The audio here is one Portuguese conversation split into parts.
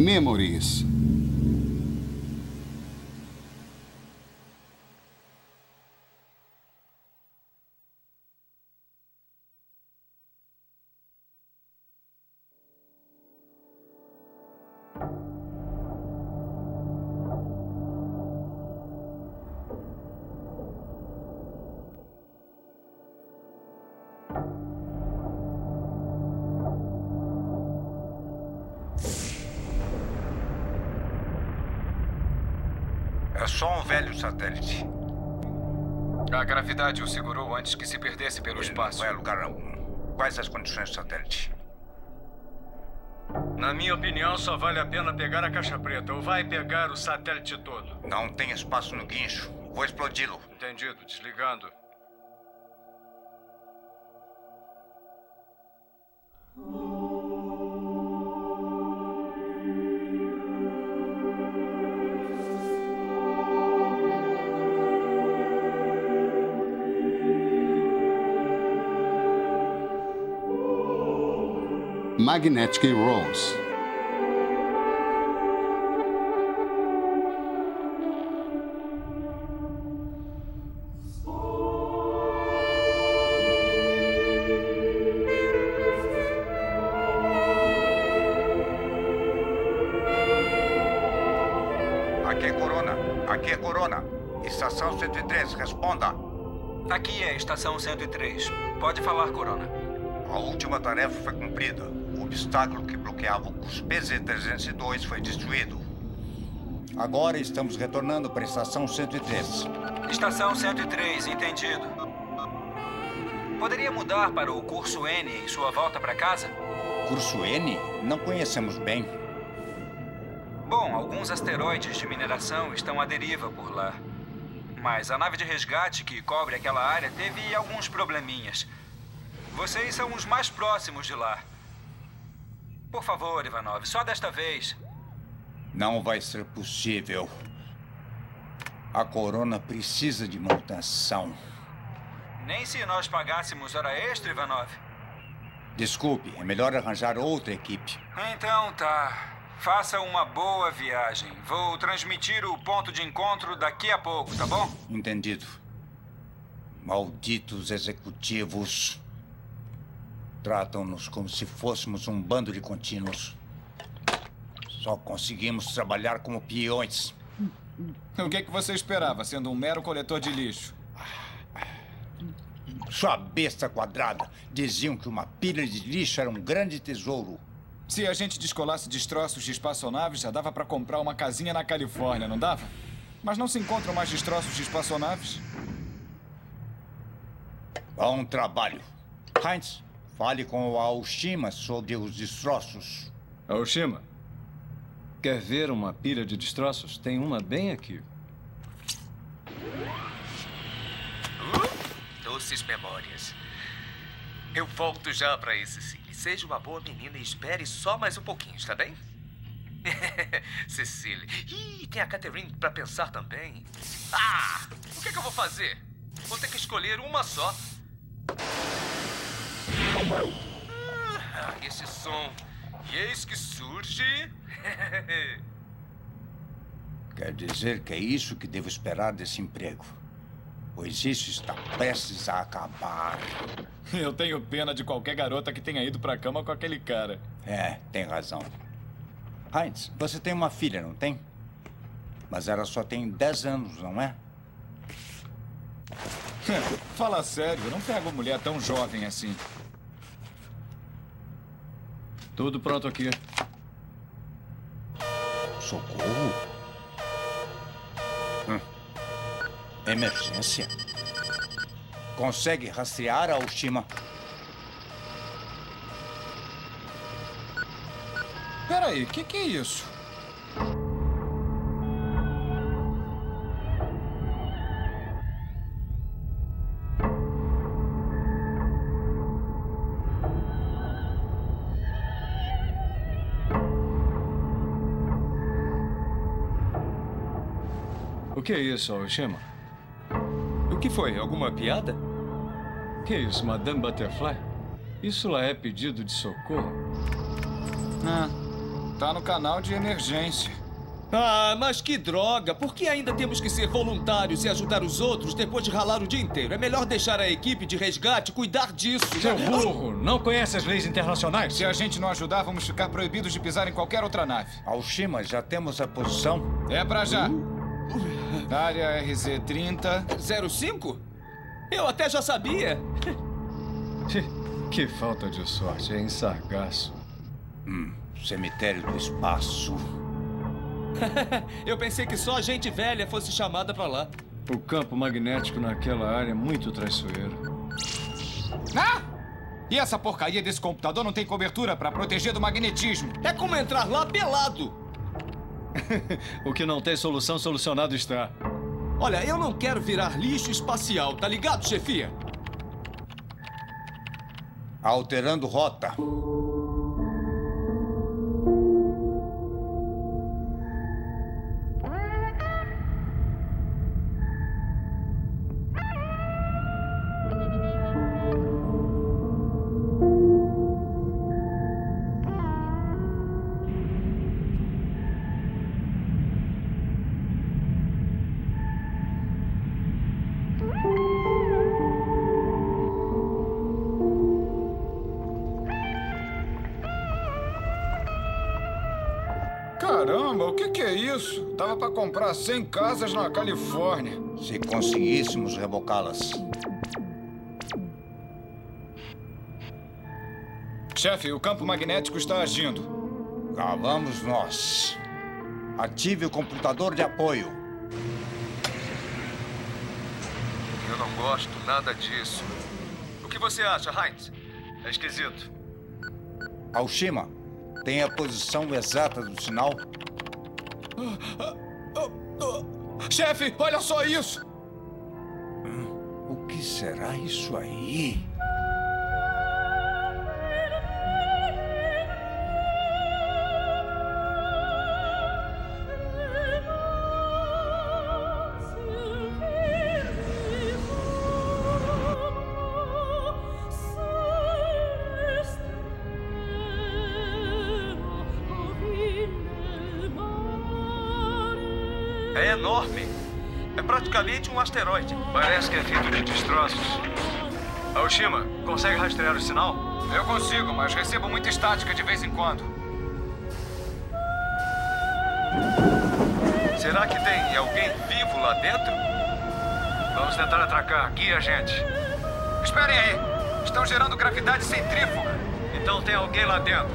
Memories. É só um velho satélite. A gravidade o segurou antes que se perdesse pelo espaço. Não vai a lugar algum. Quais as condições do satélite? Na minha opinião, só vale a pena pegar a caixa preta ou vai pegar o satélite todo. Não tem espaço no guincho. Vou explodi-lo. Entendido. Desligando. Magnetic Rose. Aqui é Corona. Aqui é Corona. Estação 103, responda. Aqui é a Estação 103. Pode falar, Corona. A última tarefa foi cumprida. O obstáculo que bloqueava o curso PZ-302 foi destruído. Agora estamos retornando para a Estação 103. Estação 103, entendido. Poderia mudar para o curso N em sua volta para casa? Curso N? Não conhecemos bem. Bom, alguns asteroides de mineração estão à deriva por lá. Mas a nave de resgate que cobre aquela área teve alguns probleminhas. Vocês são os mais próximos de lá. Por favor, Ivanov, só desta vez. Não vai ser possível. A Corona precisa de manutenção. Nem se nós pagássemos hora extra, Ivanov. Desculpe, é melhor arranjar outra equipe. Então tá. Faça uma boa viagem. Vou transmitir o ponto de encontro daqui a pouco, tá bom? Entendido. Malditos executivos. Tratam-nos como se fôssemos um bando de contínuos. Só conseguimos trabalhar como peões. O que você esperava, sendo um mero coletor de lixo? Sua besta quadrada. Diziam que uma pilha de lixo era um grande tesouro. Se a gente descolasse destroços de espaçonaves, já dava para comprar uma casinha na Califórnia, não dava? Mas não se encontram mais destroços de espaçonaves? Bom trabalho. Heinz, fale com o Aoshima sobre os destroços. Aoshima, quer ver uma pilha de destroços? Tem uma bem aqui. Doces memórias. Eu volto já pra aí, Cecily. Seja uma boa menina e espere só mais um pouquinho, está bem? Cecily. Ih, tem a Catherine pra pensar também. Ah! O que é que eu vou fazer? Vou ter que escolher uma só. Esse som. E eis que surge... Quer dizer que é isso que devo esperar desse emprego. Pois isso está prestes a acabar. Eu tenho pena de qualquer garota que tenha ido pra cama com aquele cara. É, tem razão. Heinz, você tem uma filha, não tem? Mas ela só tem 10 anos, não é? Fala sério, eu não pego mulher tão jovem assim. Tudo pronto aqui. Socorro? Emergência? Consegue rastrear a Aoshima? Peraí, o que é isso? O que é isso, Aoshima? O que foi? Alguma piada? Que é isso, Madame Butterfly? Isso lá é pedido de socorro? Tá no canal de emergência. Ah, mas que droga! Por que ainda temos que ser voluntários e ajudar os outros depois de ralar o dia inteiro? É melhor deixar a equipe de resgate cuidar disso. Seu burro, não conhece as leis internacionais? Se a gente não ajudar, vamos ficar proibidos de pisar em qualquer outra nave. Aoshima, já temos a posição? É pra já. Área RZ-30. 05? Eu até já sabia. Que falta de sorte, hein, Sargasso? Cemitério do espaço. Eu pensei que só gente velha fosse chamada pra lá. O campo magnético naquela área é muito traiçoeiro. Ah! E essa porcaria desse computador não tem cobertura pra proteger do magnetismo. É como entrar lá pelado. O que não tem solução, solucionado está. Olha, eu não quero virar lixo espacial, tá ligado, chefia? Alterando rota. Caramba, o que é isso? Dava pra comprar 100 casas na Califórnia. Se conseguíssemos rebocá-las. Chefe, o campo magnético está agindo. Cá vamos nós. Ative o computador de apoio. Eu não gosto nada disso. O que você acha, Heinz? É esquisito. Aoshima, tem a posição exata do sinal? Chefe, olha só isso! O que será isso aí? É enorme. É praticamente um asteroide. Parece que é feito de destroços. Aoshima, consegue rastrear o sinal? Eu consigo, mas recebo muita estática de vez em quando. Será que tem alguém vivo lá dentro? Vamos tentar atracar. Guia a gente. Esperem aí! Estão gerando gravidade centrífuga. Então tem alguém lá dentro.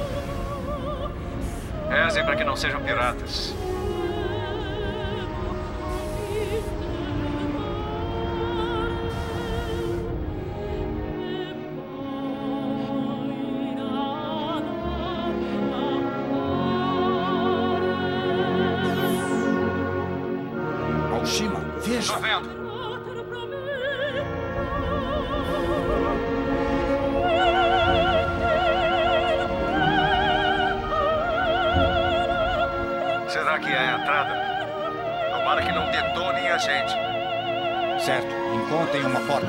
Rezem para que não sejam piratas. Aoshima, veja. Tô vendo. Será que é a entrada? Tomara que não detonem a gente. Certo, encontrem uma porta.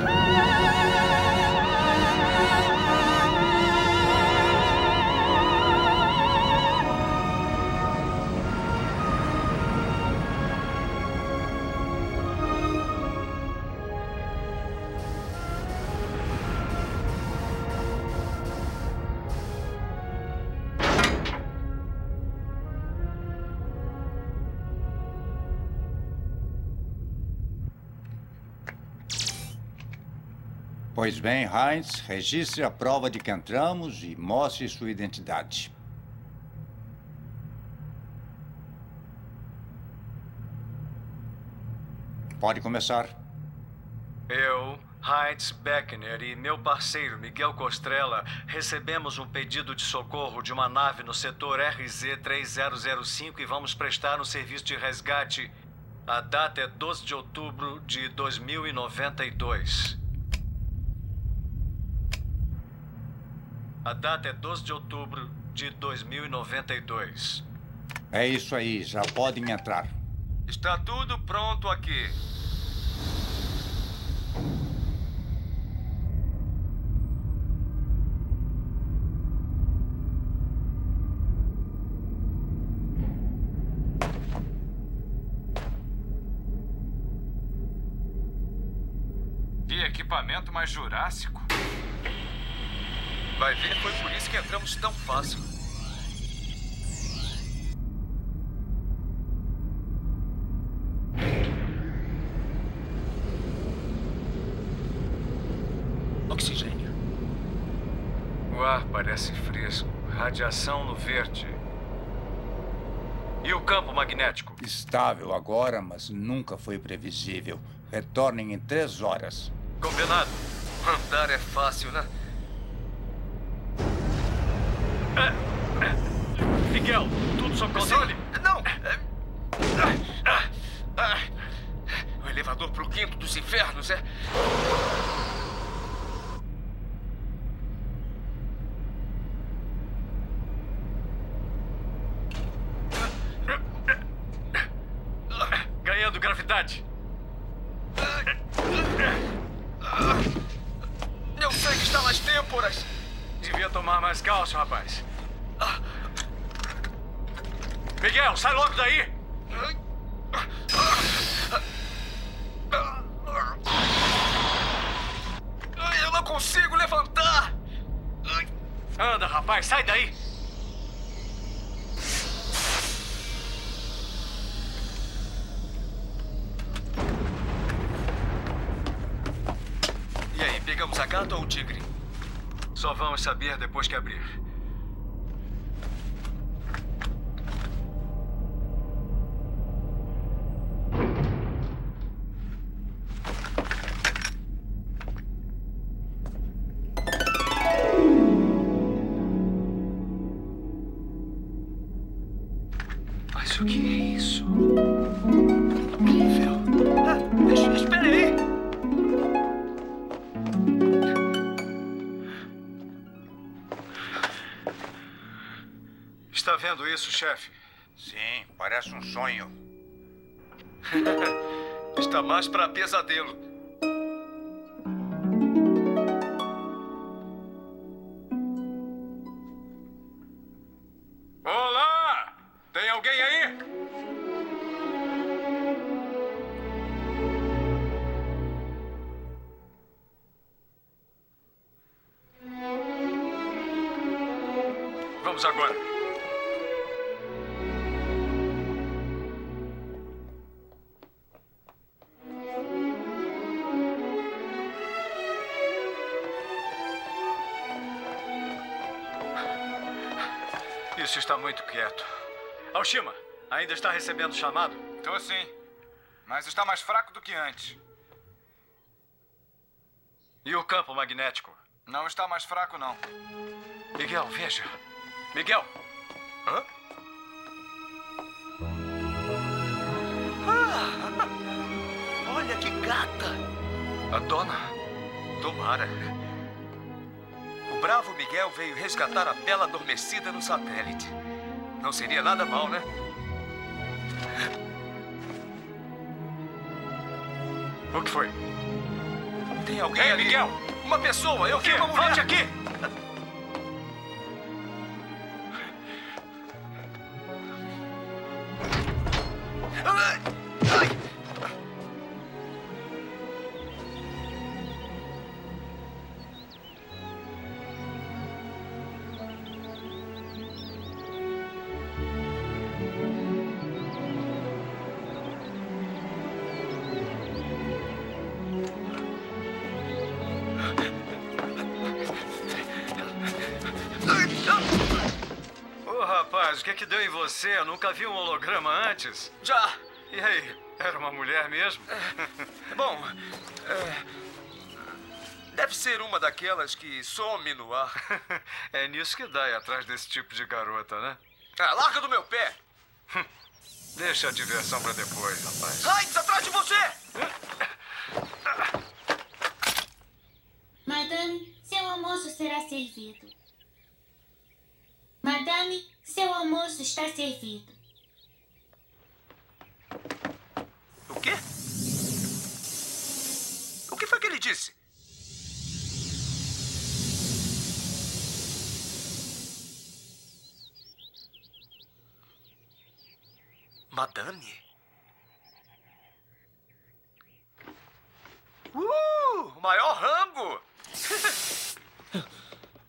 Pois bem, Heinz, registre a prova de que entramos e mostre sua identidade. Pode começar. Eu, Heinz Beckner e meu parceiro Miguel Costrella recebemos um pedido de socorro de uma nave no setor RZ-3005 e vamos prestar um serviço de resgate. A data é 12 de outubro de 2092. A data é 12 de outubro de 2092. É isso aí, já podem entrar. Está tudo pronto aqui. equipamento mais jurássico. Vai ver, foi por isso que entramos tão fácil. Oxigênio. O ar parece fresco. Radiação no verde. E o campo magnético? Estável agora, mas nunca foi previsível. Retornem em 3 horas. Combinado. Andar é fácil, né? Miguel, tudo sob controle? Não! O elevador pro quinto dos infernos, é? Ganhando gravidade. Meu sangue está nas têmporas. Devia tomar mais cálcio, rapaz. Miguel, sai logo daí! Eu não consigo levantar! Anda, rapaz, sai daí! E aí, pegamos a gata ou o tigre? Só vamos saber depois que abrir. Mas o que é isso? Incrível! Espere aí! Está vendo isso, chefe? Sim, parece um sonho. Está mais para pesadelo. Olá! Tem alguém aí? Vamos agora. Isso está muito quieto. Aoshima, ainda está recebendo chamado? Tô sim. Mas está mais fraco do que antes. E o campo magnético? Não está mais fraco, não. Miguel, veja. Miguel! Hã? Olha que gata! A dona? Tomara. O bravo Miguel veio resgatar a bela adormecida no satélite. Não seria nada mal, né? O que foi? Tem alguém Ei, ali. Miguel! Uma pessoa! Eu O quê? vi uma mulher! Volte aqui! Ai! Ai! Ô, rapaz, o que é que deu em você? Eu nunca vi um holograma antes. Já! E aí, era uma mulher mesmo? Bom, deve ser uma daquelas que some no ar. É nisso que dá ir atrás desse tipo de garota, né? Ah, larga do meu pé! Deixa a diversão pra depois, rapaz. Heinz, atrás de você! Madame, seu almoço será servido. Madame, seu almoço está servido. O quê? O que foi que ele disse? Madame? O maior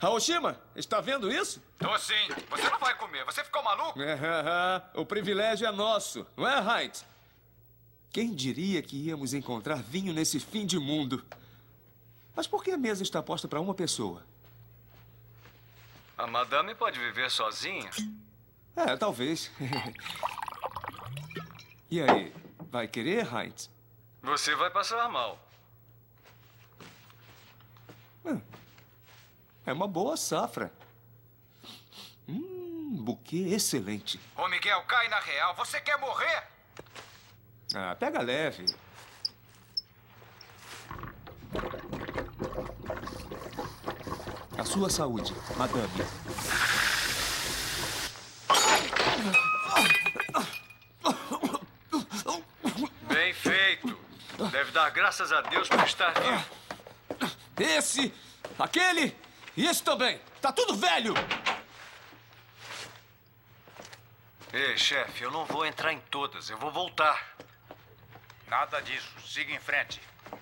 Aoshima, está vendo isso? Tô sim. Você não vai comer. Você ficou maluco? O privilégio é nosso, não é, Heinz? Quem diria que íamos encontrar vinho nesse fim de mundo? Mas por que a mesa está posta para uma pessoa? A madame pode viver sozinha? Talvez. E aí, vai querer, Heinz? Você vai passar mal. É uma boa safra. Buquê excelente. Ô, Miguel, cai na real. Você quer morrer? Pega leve. A sua saúde, madame. Bem feito. Deve dar graças a Deus por estar vivo. Esse, aquele e esse também. Tá tudo velho. Ei, chefe, eu não vou entrar em todas. Eu vou voltar. Nada disso. Siga em frente.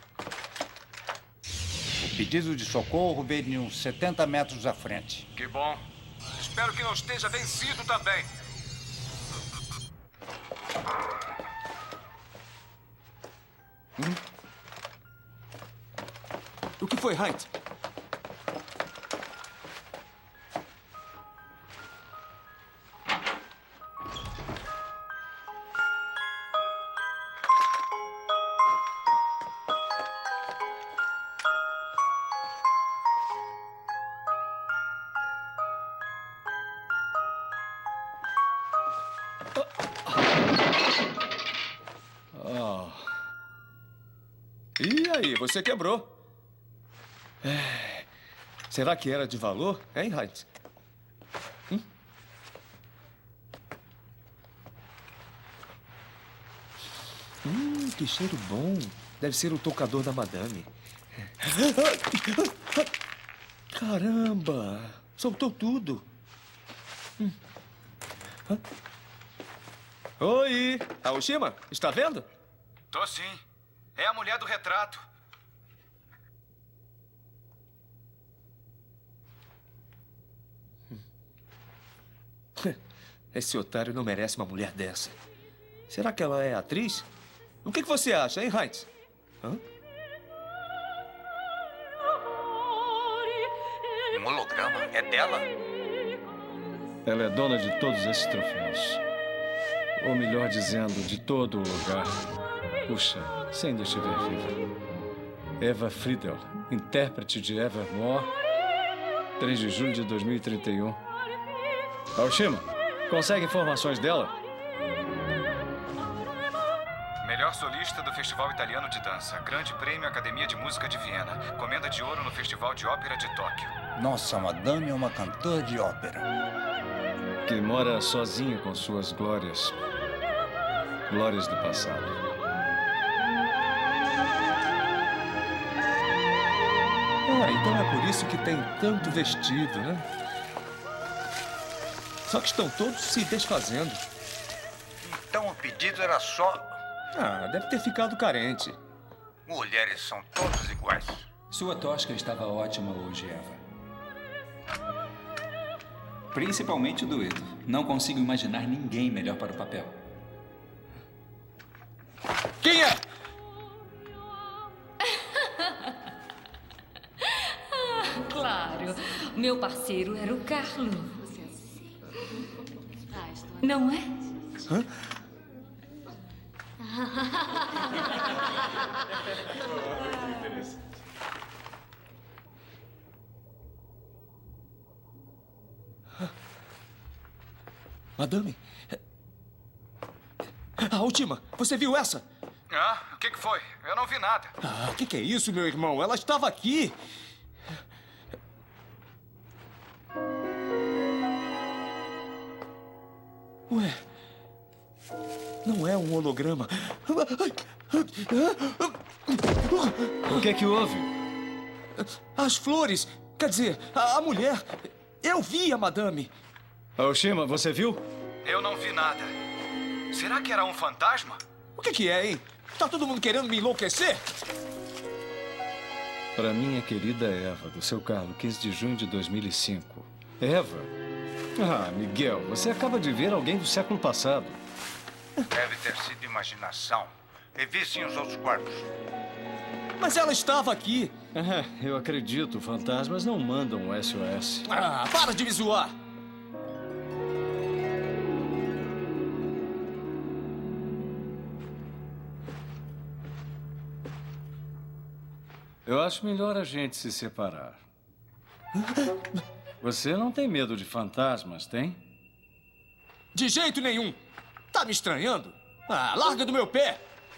O pedido de socorro veio de uns 70 metros à frente. Que bom. Espero que não esteja vencido também. O que foi, Heinz? E aí, você quebrou. Será que era de valor, hein, Heinz? Que cheiro bom. Deve ser o tocador da madame. Caramba! Soltou tudo. Oi! Aoshima, está vendo? Tô sim. É a mulher do retrato. Esse otário não merece uma mulher dessa. Será que ela é atriz? O que você acha, hein, Heinz? Um holograma? É dela? Ela é dona de todos esses troféus. Ou melhor dizendo, de todo o lugar. Puxa, se ainda estiver viva. Eva Friedel, intérprete de Evermore, 3 de julho de 2031. Aoshima, consegue informações dela? Melhor solista do Festival Italiano de Dança. Grande Prêmio Academia de Música de Viena. Comenda de ouro no Festival de Ópera de Tóquio. Nossa, madame é uma cantora de ópera. Que mora sozinha com suas glórias. Glórias do passado. Então é por isso que tem tanto vestido, né? Só que estão todos se desfazendo. Então o pedido era só... deve ter ficado carente. Mulheres são todas iguais. Sua tosca estava ótima hoje, Eva. Principalmente o dueto. Não consigo imaginar ninguém melhor para o papel. Quem é? Claro, meu parceiro era o Carlo. Não é? Madame? A última, você viu essa? O que foi? Eu não vi nada. O que é isso, meu irmão? Ela estava aqui. Ué, não é um holograma. O que houve? As flores. Quer dizer, a mulher. Eu vi a madame. Aoshima, você viu? Eu não vi nada. Será que era um fantasma? O que é, hein? Tá todo mundo querendo me enlouquecer? Para minha querida Eva, do seu Carlo, 15 de junho de 2005. Eva? Ah, Miguel, você acaba de ver alguém do século passado. Deve ter sido imaginação. Revisem os outros quartos. Mas ela estava aqui. Eu acredito, fantasmas não mandam o SOS. Ah, para de me zoar. Eu acho melhor a gente se separar. Você não tem medo de fantasmas, tem? De jeito nenhum. Tá me estranhando? Ah, larga do meu pé.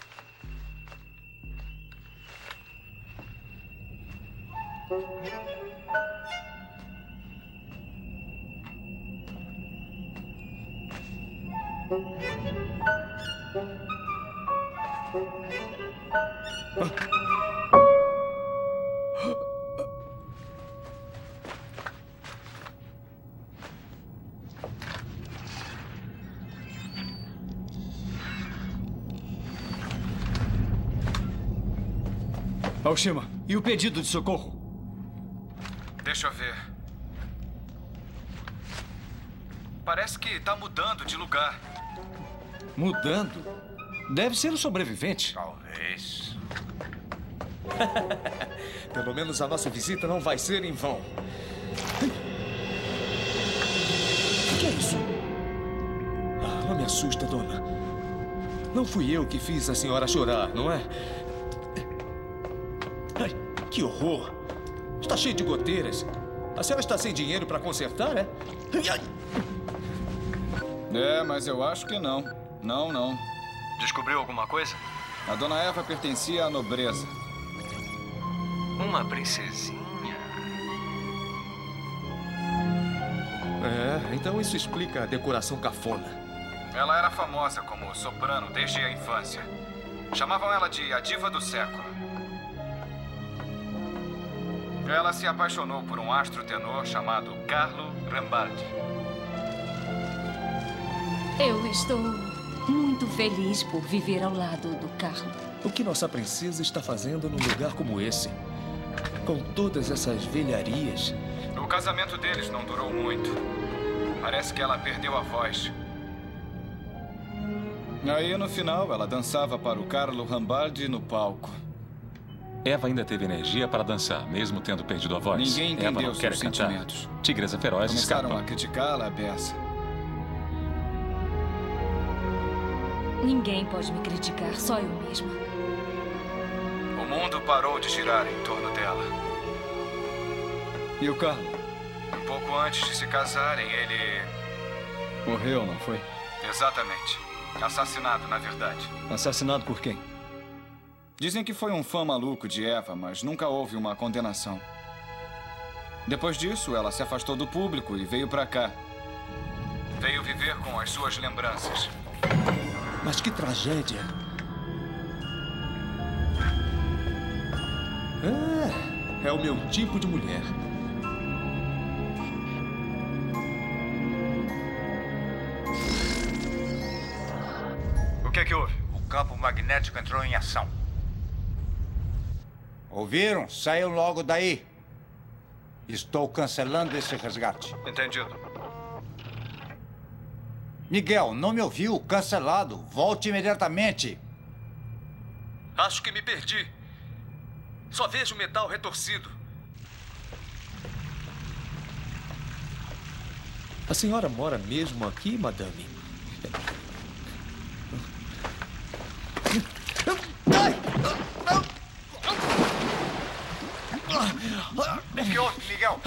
Aoshima, e o pedido de socorro? Deixa eu ver. Parece que tá mudando de lugar. Mudando? Deve ser o sobrevivente. Talvez. Pelo menos a nossa visita não vai ser em vão. O que é isso? Ah, não me assusta, dona. Não fui eu que fiz a senhora chorar, não é? Ai, que horror! Está cheio de goteiras. A senhora está sem dinheiro para consertar, é? É, mas eu acho que não. Não. Descobriu alguma coisa? A dona Eva pertencia à nobreza. Uma princesinha. É, então isso explica a decoração cafona. Ela era famosa como soprano desde a infância. Chamavam ela de a diva do século. Ela se apaixonou por um astro tenor chamado Carlo Rambaldi. Eu estou muito feliz por viver ao lado do Carlo. O que nossa princesa está fazendo num lugar como esse? Com todas essas velharias. O casamento deles não durou muito. Parece que ela perdeu a voz. Aí, no final, ela dançava para o Carlo Rambaldi no palco. Eva ainda teve energia para dançar, mesmo tendo perdido a voz. Ninguém entendeu Eva não seus quer cantar. sentimentos. Tigresa feroz Começaram escapa. a criticá-la, Bessa. Ninguém pode me criticar, só eu mesma. O mundo parou de girar em torno dela. E o Carlo? Um pouco antes de se casarem, ele... Morreu, não foi? Exatamente. Assassinado, na verdade. Assassinado por quem? Dizem que foi um fã maluco de Eva, mas nunca houve uma condenação. Depois disso, ela se afastou do público e veio pra cá. Veio viver com as suas lembranças. Mas que tragédia. É o meu tipo de mulher. O que é que houve? O campo magnético entrou em ação. Ouviram? Saiam logo daí. Estou cancelando esse resgate. Entendido. Miguel, não me ouviu? Cancelado. Volte imediatamente. Acho que me perdi. Só vejo metal retorcido. A senhora mora mesmo aqui, madame? O que houve, Miguel?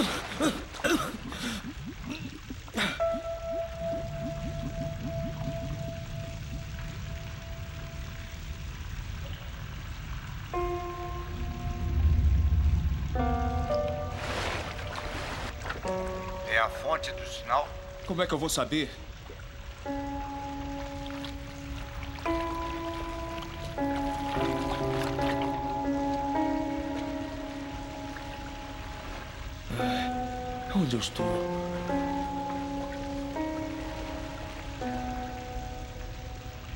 É a fonte do sinal? Como é que eu vou saber? Onde eu estou?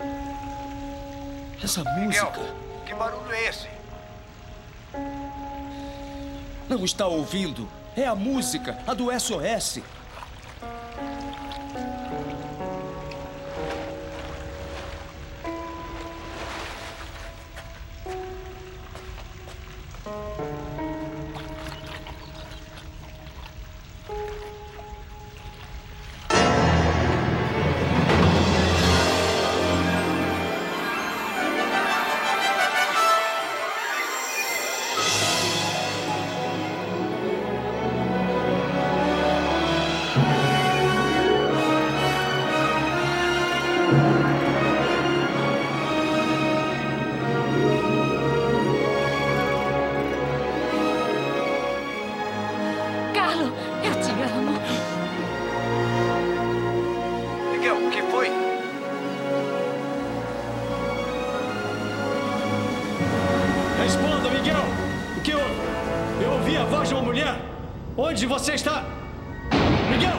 Essa música. Miguel, que barulho é esse? Não está ouvindo? É a música, a do SOS. Onde você está? Miguel!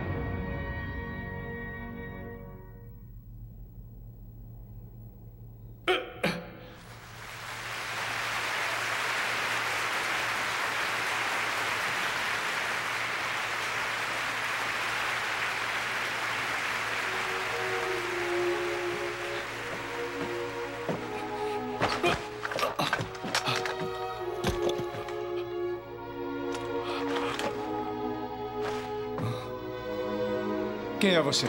Quem é você?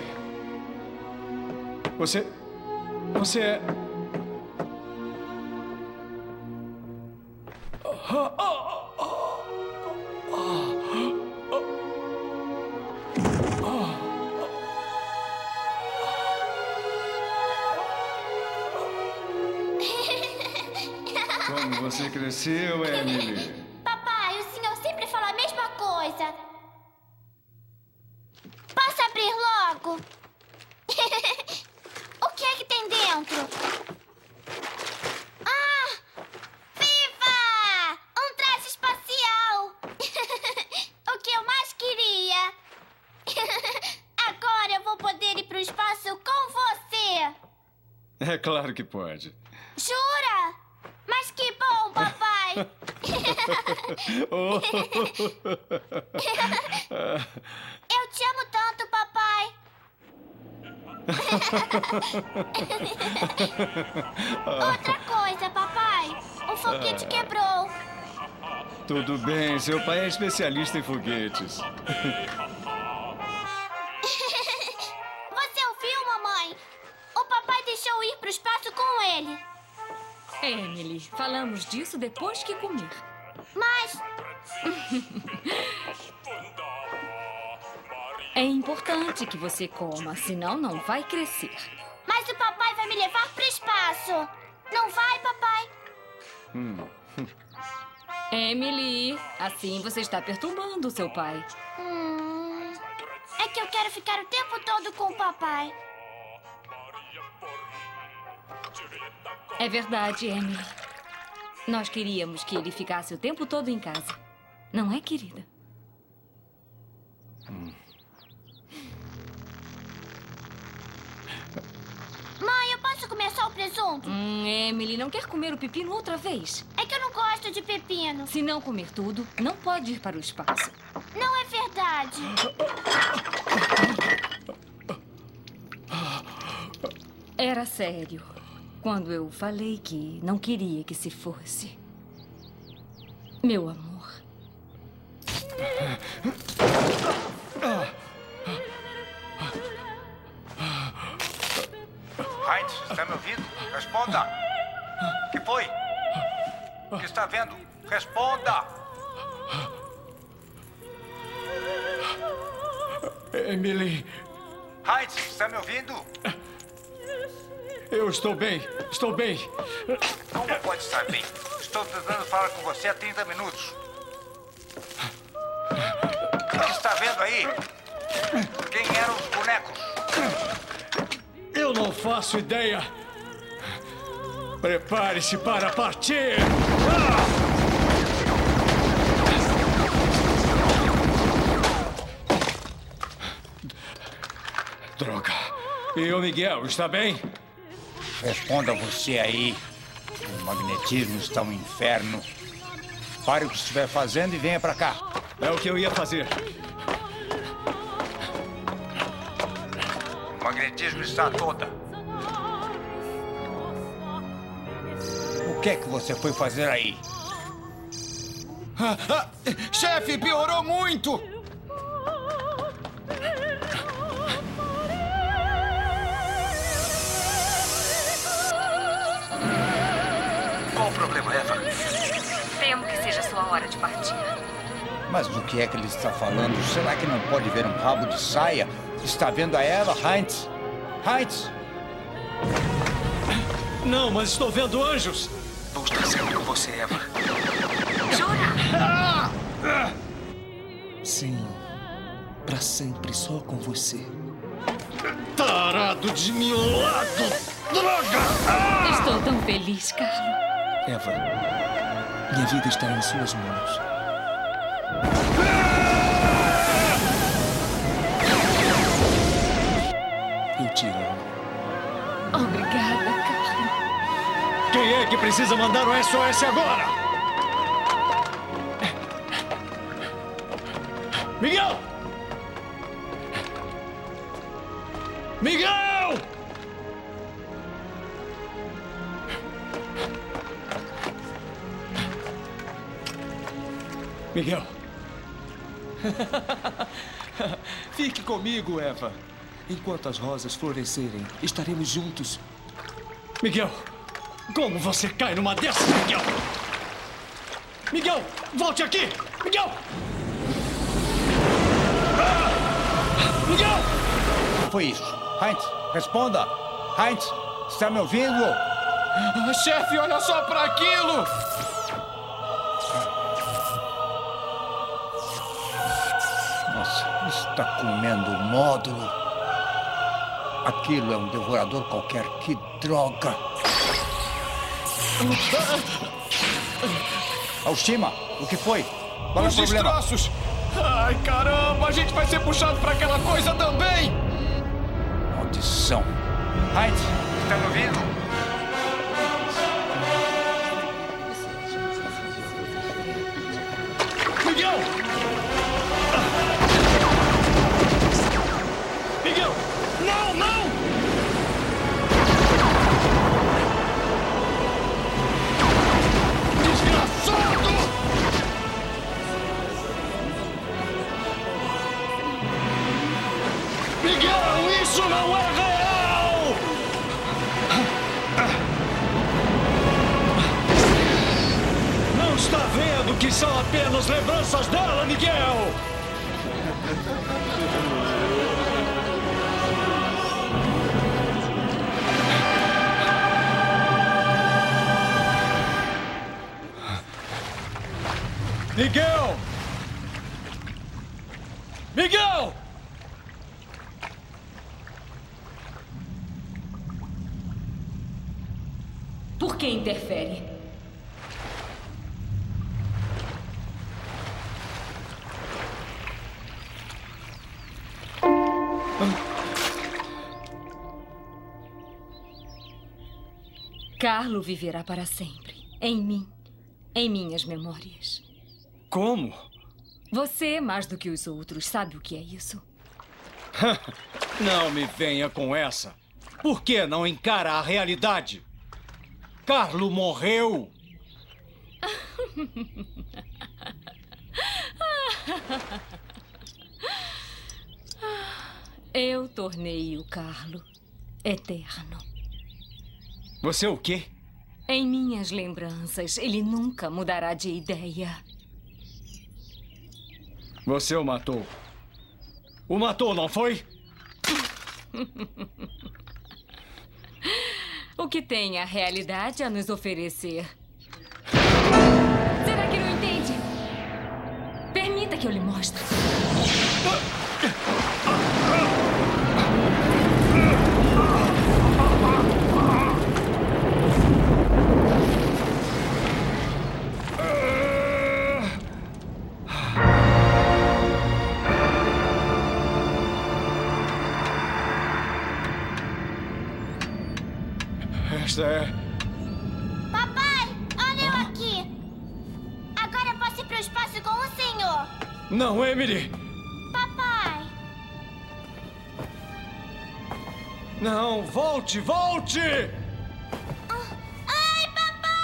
Você é... Como você cresceu, Emily? Papai, o senhor sempre fala a mesma coisa. Posso abrir logo? O que é que tem dentro? Ah! Viva! Um traje espacial! O que eu mais queria! Agora eu vou poder ir pro espaço com você! É claro que pode. Jura? Mas que bom, papai! Eu te amo tanto, papai! Outra coisa, papai. Um foguete quebrou. Tudo bem, seu pai é especialista em foguetes. Você ouviu, mamãe? O papai deixou ir pro espaço com ele. Emily, falamos disso depois que comer. Mas... É importante que você coma, senão não vai crescer. Mas o papai vai me levar pro espaço. Não vai, papai? Emily, assim você está perturbando o seu pai. É que eu quero ficar o tempo todo com o papai. É verdade, Emily. Nós queríamos que ele ficasse o tempo todo em casa. Não é, querida? Mãe, eu posso comer só o presunto? Emily, não quer comer o pepino outra vez? É que eu não gosto de pepino. Se não comer tudo, não pode ir para o espaço. Não é verdade. Era sério. Quando eu falei que não queria que se fosse. Meu amor. Heinz, está me ouvindo? Responda! O que foi? O que está vendo? Responda! Emily. Heinz, está me ouvindo? Eu estou bem. Estou bem. Como pode estar bem? Estou tentando falar com você há 30 minutos. O que está vendo aí? Quem eram os bonecos? Eu não faço ideia. Prepare-se para partir. Droga. E o Miguel, está bem? Responda você aí. O magnetismo está um inferno. Pare o que estiver fazendo e venha pra cá. É o que eu ia fazer. O magnetismo está toda. O que é que você foi fazer aí? Chefe, piorou muito! Qual o problema, Eva? Temo que seja sua hora de partir. Mas do que é que ele está falando? Será que não pode ver um rabo de saia? Está vendo a Eva, Heinz? Heinz? Não, mas estou vendo anjos. Vou estar sempre com você, Eva. Jura? Sim. Pra sempre, só com você. Tarado de miolado! Droga! Estou tão feliz, Carlo. Eva, minha vida está em suas mãos. Eu te amo. Obrigada, Carlo. Quem é que precisa mandar o SOS agora? Miguel! Miguel! Miguel! Fique comigo, Eva. Enquanto as rosas florescerem, estaremos juntos. Miguel! Como você cai numa dessas, Miguel? Miguel, volte aqui! Miguel! Miguel! O que foi isso? Heinz, responda! Heinz, está me ouvindo? Chefe, olha só para aquilo! Nossa, está comendo o módulo. Aquilo é um devorador qualquer. Que droga! Alcima, o que foi? Qual é o Os problema? destroços! Ai, caramba! A gente vai ser puxado para aquela coisa também! Maldição! Heinz, está me ouvindo? Miguel! Miguel! Não, não! Desgraçado! Miguel, isso não é real! Não está vendo que são apenas lembranças dela, Miguel? Miguel! Miguel! Por que interfere? Carlo viverá para sempre. Em mim. Em minhas memórias. Como? Você, mais do que os outros, sabe o que é isso? Não me venha com essa. Por que não encara a realidade? Carlo morreu. Eu tornei o Carlo eterno. Você o quê? Em minhas lembranças, ele nunca mudará de ideia. Você o matou. O matou, não foi? O que tem a realidade a nos oferecer? Será que não entende? Permita que eu lhe mostre. Esta é... Papai, olha eu aqui. Agora Não, Emily! Papai! Não, volte, volte! Ai, papai!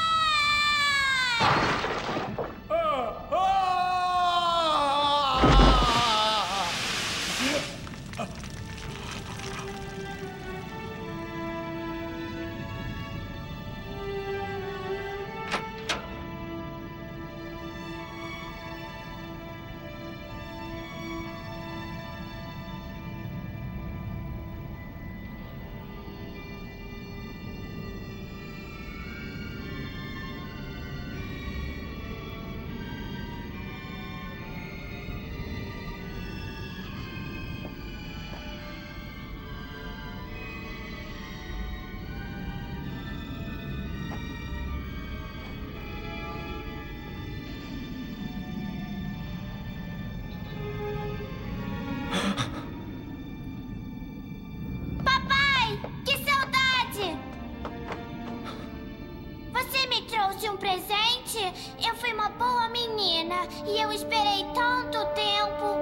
Um presente? Eu fui uma boa menina e eu esperei tanto tempo.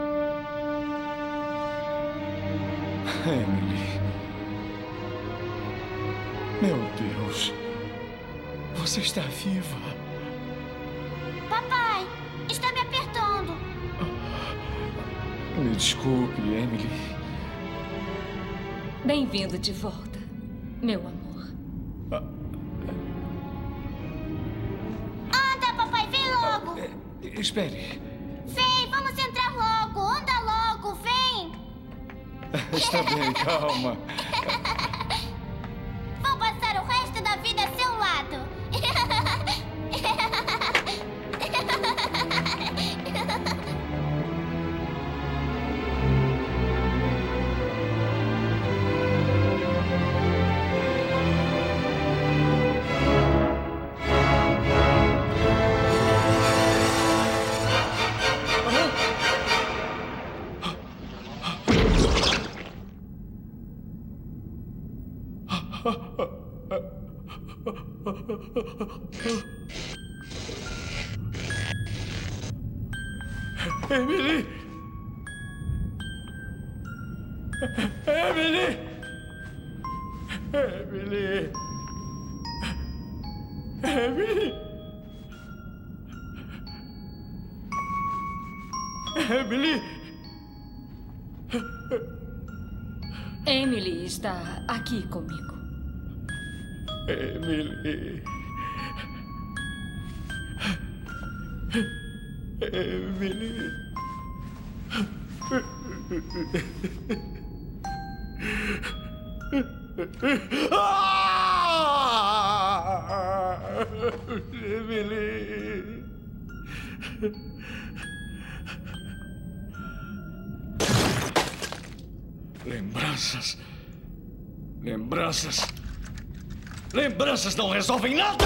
Emily. Meu Deus. Você está viva. Papai, está me apertando. Me desculpe, Emily. Bem-vindo de volta, meu amor. Espere. Vem, vamos entrar logo. Anda logo, vem. Está bem, calma. Vou passar o resto da vida a seu lado. Emily! Emily! Emily! Emily! Emily! Emily está aqui comigo. Emily. Emily. Emily. Lembranças. Lembranças. Lembranças não resolvem nada!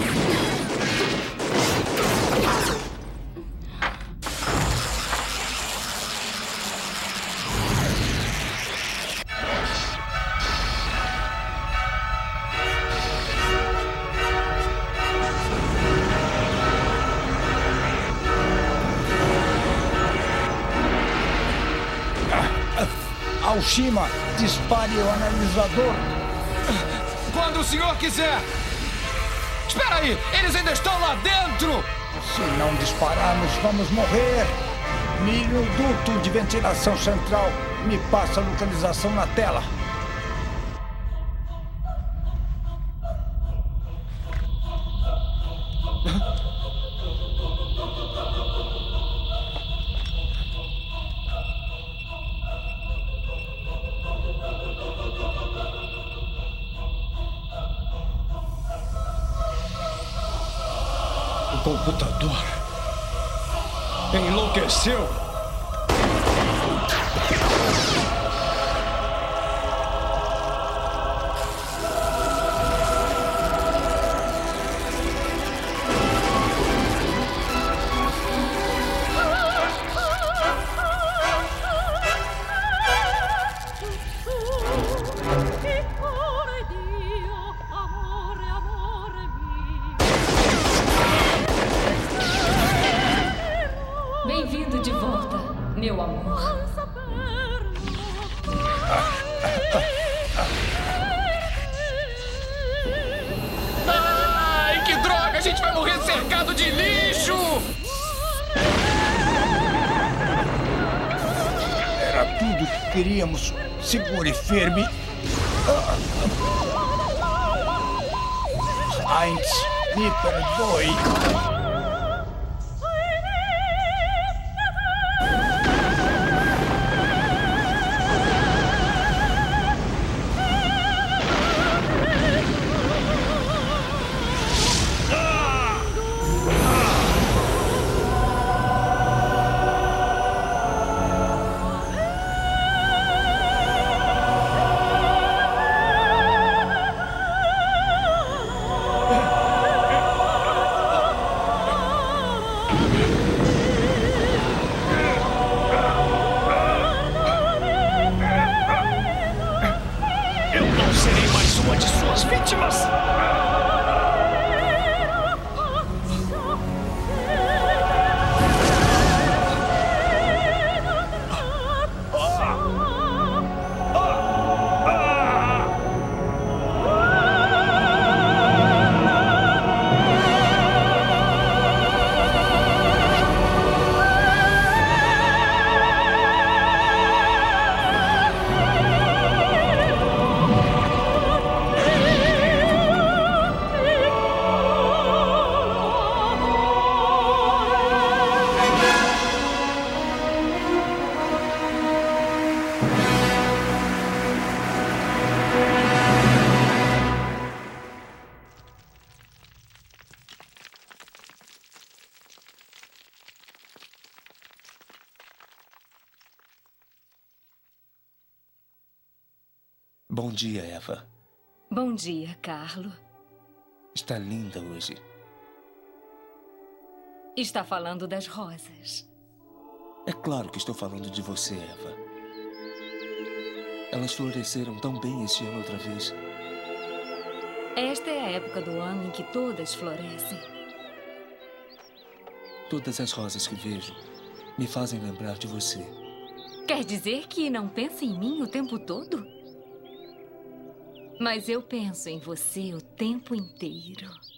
Aoshima, dispare o analisador. Quando o senhor quiser. Espera aí, eles ainda estão lá dentro! Se não dispararmos, vamos morrer. Mire o duto de ventilação central. Me passa a localização na tela. O computador enlouqueceu. Bem-vindo de meu amor. Ai, que droga! A gente vai morrer cercado de lixo! Era tudo que queríamos. Segure firme. Heinz, me perdoe. Bom dia, Eva. Bom dia, Carlo. Está linda hoje. Está falando das rosas. É claro que estou falando de você, Eva. Elas floresceram tão bem este ano outra vez. Esta é a época do ano em que todas florescem. Todas as rosas que vejo me fazem lembrar de você. Quer dizer que não pensa em mim o tempo todo? Mas eu penso em você o tempo inteiro.